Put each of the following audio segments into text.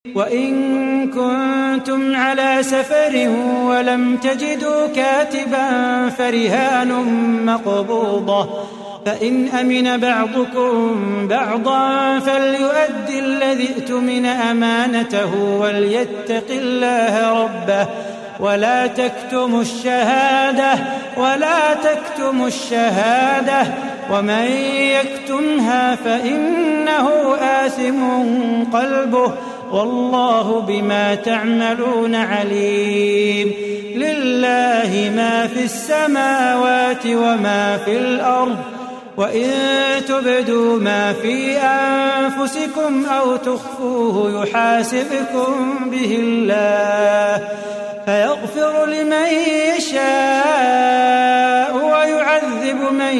وإن كنتم على سفر ولم تجدوا كاتبا فرهان مقبوضة، فإن أمن بعضكم بعضا فليؤدي الذي ائتمن أمانته وليتق الله ربه ولا تكتموا الشهادة ومن يكتمها فإنه آثم قلبه والله بما تعملون عليم. لله ما في السماوات وما في الأرض، وإن تبدوا ما في أنفسكم أو تخفوه يحاسبكم به الله فيغفر لمن يشاء ويعذب من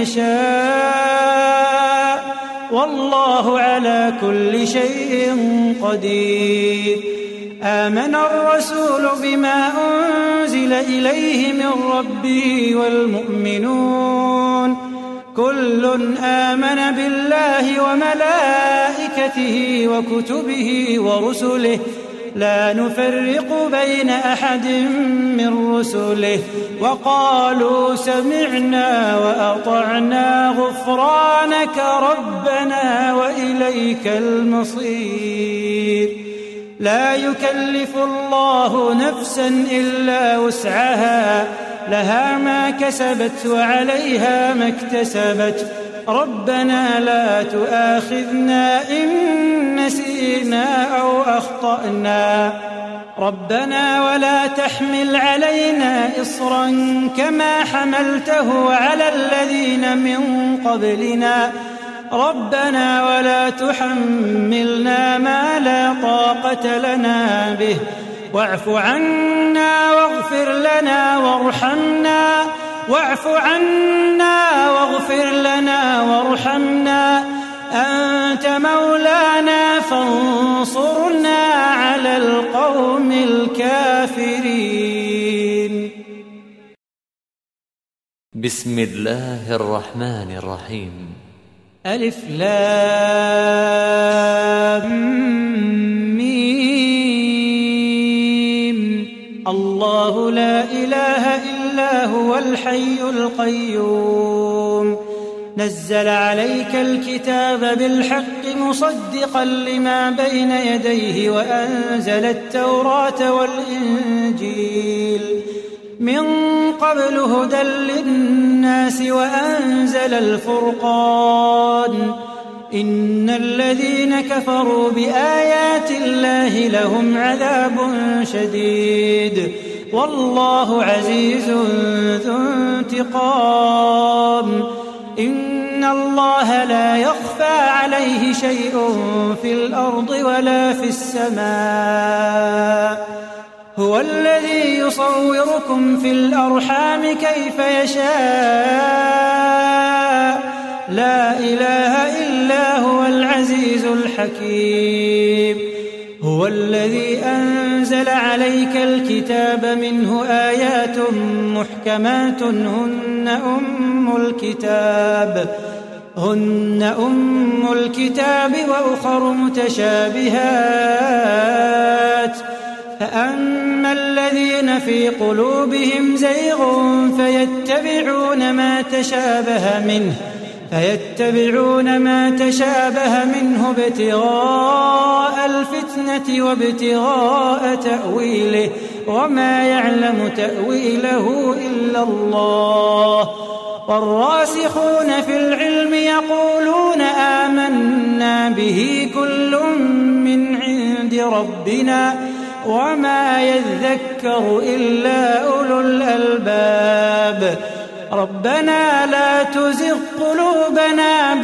يشاء والله على كل شيء قدير. آمن الرسول بما أنزل إليه من ربه والمؤمنون كل آمن بالله وملائكته وكتبه ورسله لا نفرق بين أحد من رسله وقالوا سمعنا وأطعنا غفرانك ربنا وإليك المصير. لا يكلف الله نفسا إلا وسعها لها ما كسبت وعليها ما اكتسبت ربنا لا تؤاخذنا إن نسينا أو أخطأنا ربنا ولا تحمل علينا إصرا كما حملته على الذين من قبلنا ربنا ولا تحملنا ما لا طاقة لنا به واعف عنا واغفر لنا وارحمنا أنت مولانا فانصرنا على القوم الكافرين. بسم الله الرحمن الرحيم. ألف لام ميم. الله لا إله إلا هو الحي القيوم نزل عليك الكتاب بالحق مصدقا لما بين يديه وأنزل التوراة والإنجيل من قبل هدى للناس وأنزل الفرقان إن الذين كفروا بآيات الله لهم عذاب شديد والله عزيز ذو انتقام. إن الله لا يخفى عليه شيء في الأرض ولا في السماء هو الذي يصوركم في الأرحام كيف يشاء لا إله إلا هو العزيز الحكيم. هو الذي أنزل عليك الكتاب منه آيات محكمات هن أم الكتاب وأخر متشابهات فأما الذين في قلوبهم زيغ فيتبعون ما تشابه منه ابتغاء الفتنة وابتغاء تأويله وما يعلم تأويله إلا الله. والراسخون في العلم يقولون آمنا به كل من عند ربنا وما يذكر إلا أولو الألباب. ربنا لا تزغ قلوبنا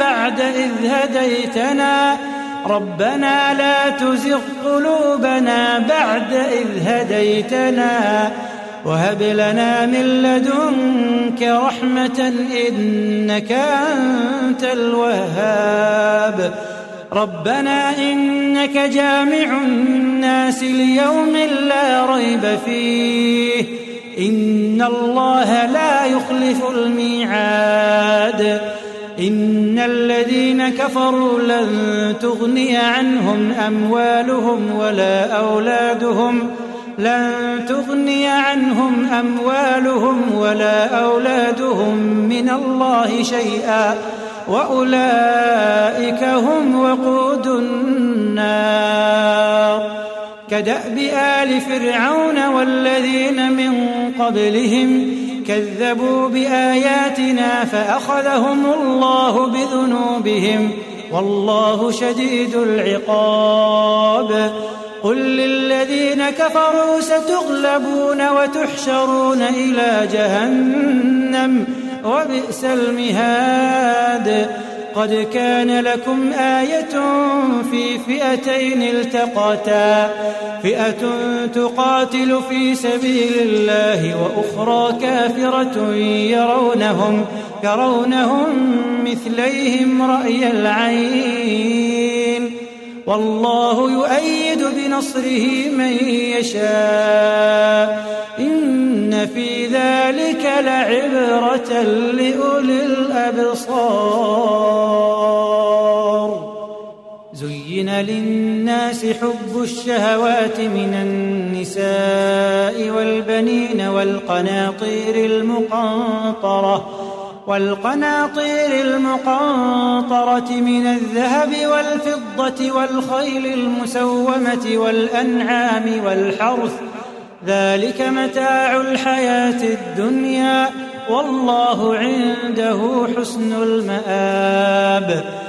بعد إذ هديتنا وهب لنا من لدنك رحمة إنك أنت الوهاب. ربنا إنك جامع الناس ليوم لا ريب فيه إن الله لا يخلف الميعاد. إن الذين كفروا لن تغني عنهم أموالهم ولا أولادهم من الله شيئا وأولئك هم وقود النار كدأب آل فرعون والذين من قبلهم كذبوا بآياتنا فأخذهم الله بذنوبهم والله شديد العقاب قل للذين كفروا ستغلبون وتحشرون إلى جهنم وبئس المهاد قد كان لكم آية في فئتين التقتا فئة تقاتل في سبيل الله وأخرى كافرة يرونهم مثليهم رأي العين والله يؤيد بنصره من يشاء إن في ذلك لعبرة لأولي الأبصار زين للناس حب الشهوات من النساء والبنين والقناطير المقنطرة من الذهب والفضة والخيل المسومة والأنعام والحرث ذلك متاع الحياة الدنيا والله عنده حسن المآب